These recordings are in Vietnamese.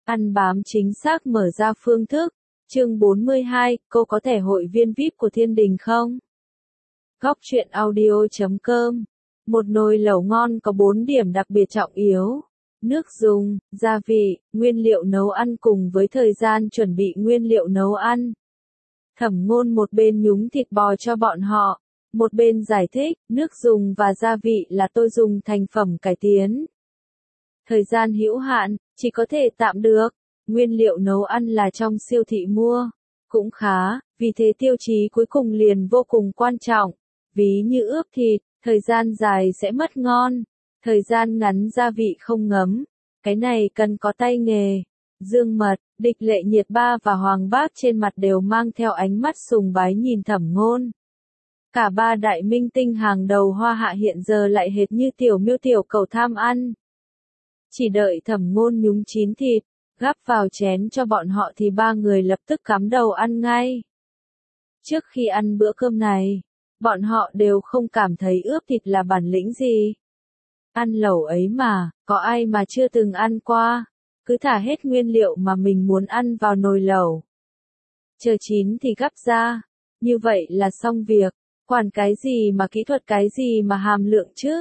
Ăn bám chính xác mở ra phương thức. Chương 42, cô có thể hội viên VIP của Thiên Đình không? Góc truyện audio.com. Một nồi lẩu ngon có 4 điểm đặc biệt trọng yếu. Nước dùng, gia vị, nguyên liệu nấu ăn cùng với thời gian chuẩn bị nguyên liệu nấu ăn. Thẩm Ngôn một bên nhúng thịt bò cho bọn họ, một bên giải thích, nước dùng và gia vị là tôi dùng thành phẩm cải tiến. Thời gian hữu hạn, chỉ có thể tạm được. Nguyên liệu nấu ăn là trong siêu thị mua. Cũng khá, vì thế tiêu chí cuối cùng liền vô cùng quan trọng. Ví như ướp thịt, thời gian dài sẽ mất ngon. Thời gian ngắn gia vị không ngấm. Cái này cần có tay nghề. Dương Mật, Địch Lệ Nhiệt Ba và Hoàng Bác trên mặt đều mang theo ánh mắt sùng bái nhìn Thẩm Ngôn. Cả ba đại minh tinh hàng đầu Hoa Hạ hiện giờ lại hệt như tiểu miêu tiểu cầu tham ăn. Chỉ đợi Thẩm Ngôn nhúng chín thịt, gắp vào chén cho bọn họ thì ba người lập tức cắm đầu ăn ngay. Trước khi ăn bữa cơm này, bọn họ đều không cảm thấy ướp thịt là bản lĩnh gì. Ăn lẩu ấy mà, có ai mà chưa từng ăn qua, cứ thả hết nguyên liệu mà mình muốn ăn vào nồi lẩu. Chờ chín thì gắp ra, như vậy là xong việc, quản cái gì mà kỹ thuật cái gì mà hàm lượng chứ.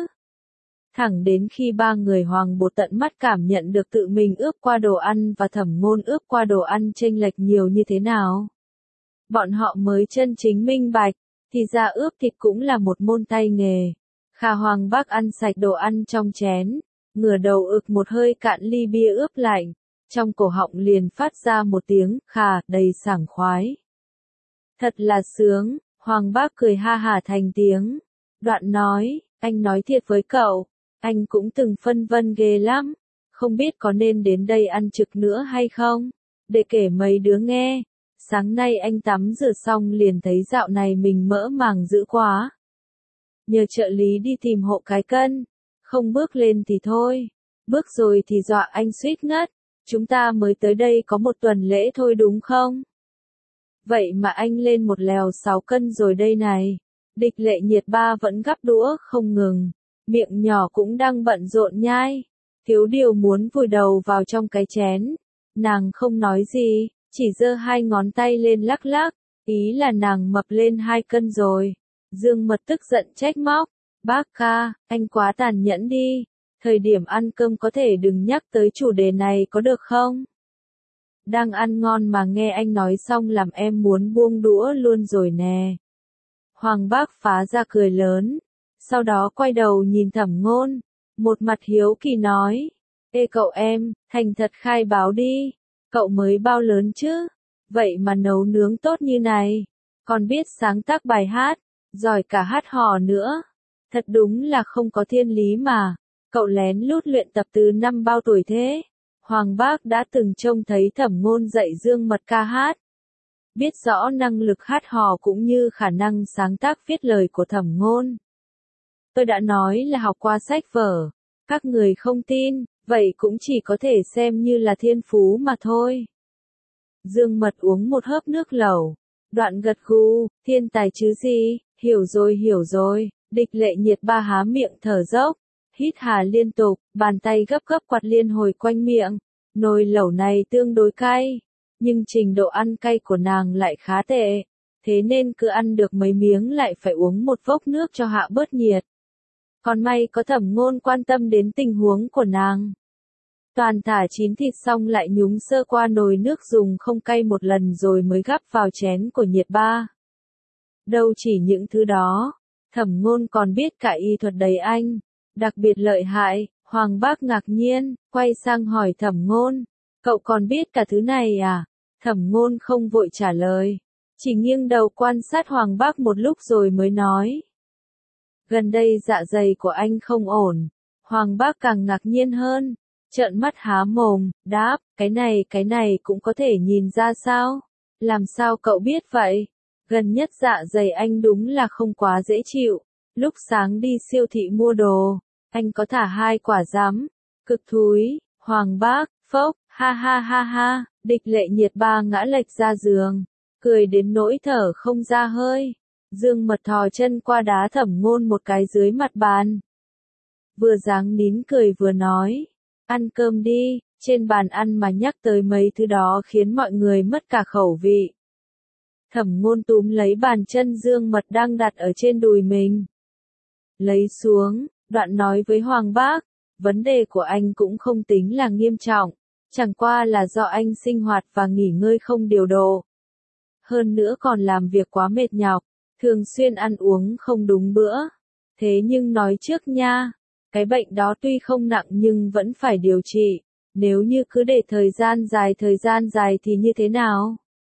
Thẳng đến khi ba người Hoàng Bột tận mắt cảm nhận được tự mình ướp qua đồ ăn và Thẩm Ngôn ướp qua đồ ăn chênh lệch nhiều như thế nào. Bọn họ mới chân chính minh bạch, thì ra ướp thịt cũng là một môn tay nghề. Khả Hoàng Bác ăn sạch đồ ăn trong chén, ngửa đầu ực một hơi cạn ly bia ướp lạnh, trong cổ họng liền phát ra một tiếng khà đầy sảng khoái. Thật là sướng, Hoàng Bác cười ha hả thành tiếng. Đoạn nói, anh nói thiệt với cậu, anh cũng từng phân vân ghê lắm, không biết có nên đến đây ăn trực nữa hay không, để kể mấy đứa nghe. Sáng nay anh tắm rửa xong liền thấy dạo này mình mỡ màng dữ quá. Nhờ trợ lý đi tìm hộ cái cân, không bước lên thì thôi, bước rồi thì dọa anh suýt ngất, chúng ta mới tới đây có một tuần lễ thôi đúng không? Vậy mà anh lên một lèo 6 cân rồi đây này. Địch Lệ Nhiệt Ba vẫn gắp đũa không ngừng, miệng nhỏ cũng đang bận rộn nhai, thiếu điều muốn vùi đầu vào trong cái chén. Nàng không nói gì, chỉ giơ 2 ngón tay lên lắc lắc, ý là nàng mập lên 2 cân rồi. Dương Mật tức giận trách móc, bác ca, anh quá tàn nhẫn đi, thời điểm ăn cơm có thể đừng nhắc tới chủ đề này có được không? Đang ăn ngon mà nghe anh nói xong làm em muốn buông đũa luôn rồi nè. Hoàng Bác phá ra cười lớn, sau đó quay đầu nhìn Thẩm Ngôn, một mặt hiếu kỳ nói, ê cậu em, thành thật khai báo đi, cậu mới bao lớn chứ, vậy mà nấu nướng tốt như này, còn biết sáng tác bài hát, giỏi cả hát hò nữa, thật đúng là không có thiên lý mà, cậu lén lút luyện tập từ năm bao tuổi thế. Hoàng Bác đã từng trông thấy Thẩm Ngôn dạy Dương Mật ca hát. Biết rõ năng lực hát hò cũng như khả năng sáng tác viết lời của Thẩm Ngôn. Tôi đã nói là học qua sách vở, các người không tin, vậy cũng chỉ có thể xem như là thiên phú mà thôi. Dương Mật uống một hớp nước lẩu, đoạn gật gù, thiên tài chứ gì, hiểu rồi, Địch Lệ Nhiệt Ba há miệng thở dốc, hít hà liên tục, bàn tay gấp gấp quạt liên hồi quanh miệng, nồi lẩu này tương đối cay. Nhưng trình độ ăn cay của nàng lại khá tệ, thế nên cứ ăn được mấy miếng lại phải uống một vốc nước cho hạ bớt nhiệt. Còn may có Thẩm Ngôn quan tâm đến tình huống của nàng. Toàn thả chín thịt xong lại nhúng sơ qua nồi nước dùng không cay một lần rồi mới gắp vào chén của Nhiệt Ba. Đâu chỉ những thứ đó, Thẩm Ngôn còn biết cả y thuật đầy anh, đặc biệt lợi hại. Hoàng Bác ngạc nhiên, quay sang hỏi Thẩm Ngôn, cậu còn biết cả thứ này à? Thẩm Ngôn không vội trả lời, chỉ nghiêng đầu quan sát Hoàng Bác một lúc rồi mới nói. Gần đây dạ dày của anh không ổn. Hoàng Bác càng ngạc nhiên hơn, trợn mắt há mồm, đáp, cái này cũng có thể nhìn ra sao? Làm sao cậu biết vậy? Gần nhất dạ dày anh đúng là không quá dễ chịu, lúc sáng đi siêu thị mua đồ, anh có thả 2 quả giấm, cực thúi. Hoàng Bác, phốc, ha ha ha ha, Địch Lệ Nhiệt Ba ngã lệch ra giường, cười đến nỗi thở không ra hơi. Dương Mật thò chân qua đá Thẩm Ngôn một cái dưới mặt bàn. Vừa giáng nín cười vừa nói, ăn cơm đi, Trên bàn ăn mà nhắc tới mấy thứ đó khiến mọi người mất cả khẩu vị. Thẩm Ngôn túm lấy bàn chân Dương Mật đang đặt ở trên đùi mình. Lấy xuống, đoạn nói với Hoàng Bác, vấn đề của anh cũng không tính là nghiêm trọng, chẳng qua là do anh sinh hoạt và nghỉ ngơi không điều độ. Hơn nữa còn làm việc quá mệt nhọc, thường xuyên ăn uống không đúng bữa. Thế nhưng nói trước nha, cái bệnh đó tuy không nặng nhưng vẫn phải điều trị, nếu như cứ để thời gian dài thì như thế nào?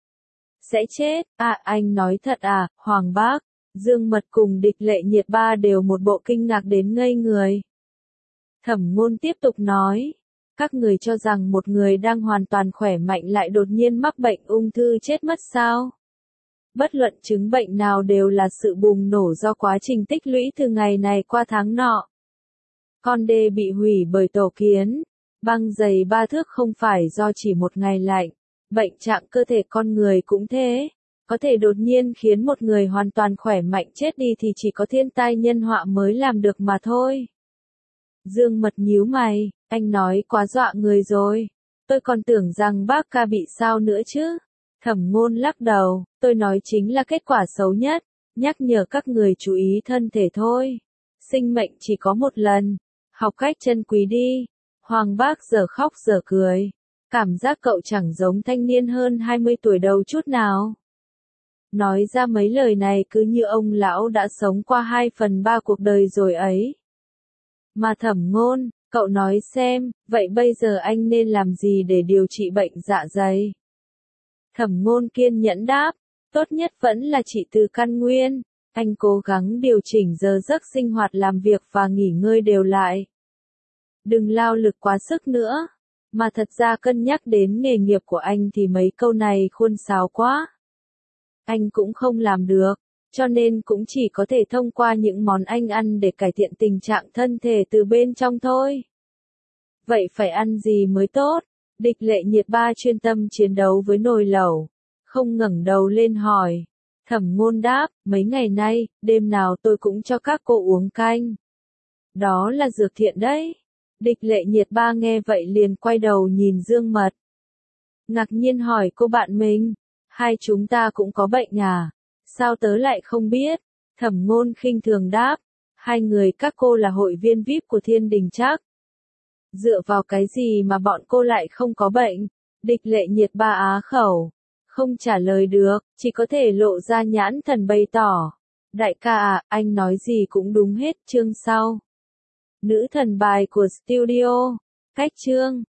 Sẽ chết, anh nói thật à, Hoàng Bác, Dương Mật cùng Địch Lệ Nhiệt ba đều một bộ kinh ngạc đến ngây người. Thẩm Ngôn tiếp tục nói, các người cho rằng một người đang hoàn toàn khỏe mạnh lại đột nhiên mắc bệnh ung thư chết mất sao? Bất luận chứng bệnh nào đều là sự bùng nổ do quá trình tích lũy từ ngày này qua tháng nọ. Con đê bị hủy bởi tổ kiến, băng dày 3 thước không phải do chỉ một ngày lạnh, bệnh trạng cơ thể con người cũng thế, có thể đột nhiên khiến một người hoàn toàn khỏe mạnh chết đi thì chỉ có thiên tai nhân họa mới làm được mà thôi. Dương Mật nhíu mày, anh nói quá dọa người rồi, tôi còn tưởng rằng bác ca bị sao nữa chứ. Thẩm Ngôn lắc đầu, tôi nói chính là kết quả xấu nhất, nhắc nhở các người chú ý thân thể thôi. Sinh mệnh chỉ có một lần, học cách trân quý đi. Hoàng Bác giờ khóc giờ cười, cảm giác cậu chẳng giống thanh niên hơn 20 tuổi đâu chút nào. Nói ra mấy lời này cứ như ông lão đã sống qua 2/3 cuộc đời rồi ấy. Mà Thẩm Ngôn, cậu nói xem, vậy bây giờ anh nên làm gì để điều trị bệnh dạ dày? Thẩm Ngôn kiên nhẫn đáp, tốt nhất vẫn là trị từ căn nguyên, anh cố gắng điều chỉnh giờ giấc sinh hoạt làm việc và nghỉ ngơi đều lại. Đừng lao lực quá sức nữa, mà thật ra cân nhắc đến nghề nghiệp của anh thì mấy câu này khuôn sáo quá. Anh cũng không làm được, cho nên cũng chỉ có thể thông qua những món anh ăn để cải thiện tình trạng thân thể từ bên trong thôi. Vậy phải ăn gì mới tốt? Địch Lệ Nhiệt ba chuyên tâm chiến đấu với nồi lẩu, không ngẩng đầu lên hỏi. Thẩm Ngôn đáp, mấy ngày nay, đêm nào tôi cũng cho các cô uống canh. Đó là dược thiện đấy. Địch Lệ Nhiệt ba nghe vậy liền quay đầu nhìn Dương Mật. Ngạc nhiên hỏi cô bạn mình, hai chúng ta cũng có bệnh à? Sao tớ lại không biết? Thẩm Ngôn khinh thường đáp, hai người các cô là hội viên VIP của Thiên Đình chắc. Dựa vào cái gì mà bọn cô lại không có bệnh? Địch Lệ Nhiệt ba á khẩu, không trả lời được, chỉ có thể lộ ra nhãn thần bày tỏ. Đại ca à, anh nói gì cũng đúng hết, chương sau. Nữ thần bài của studio, cách chương.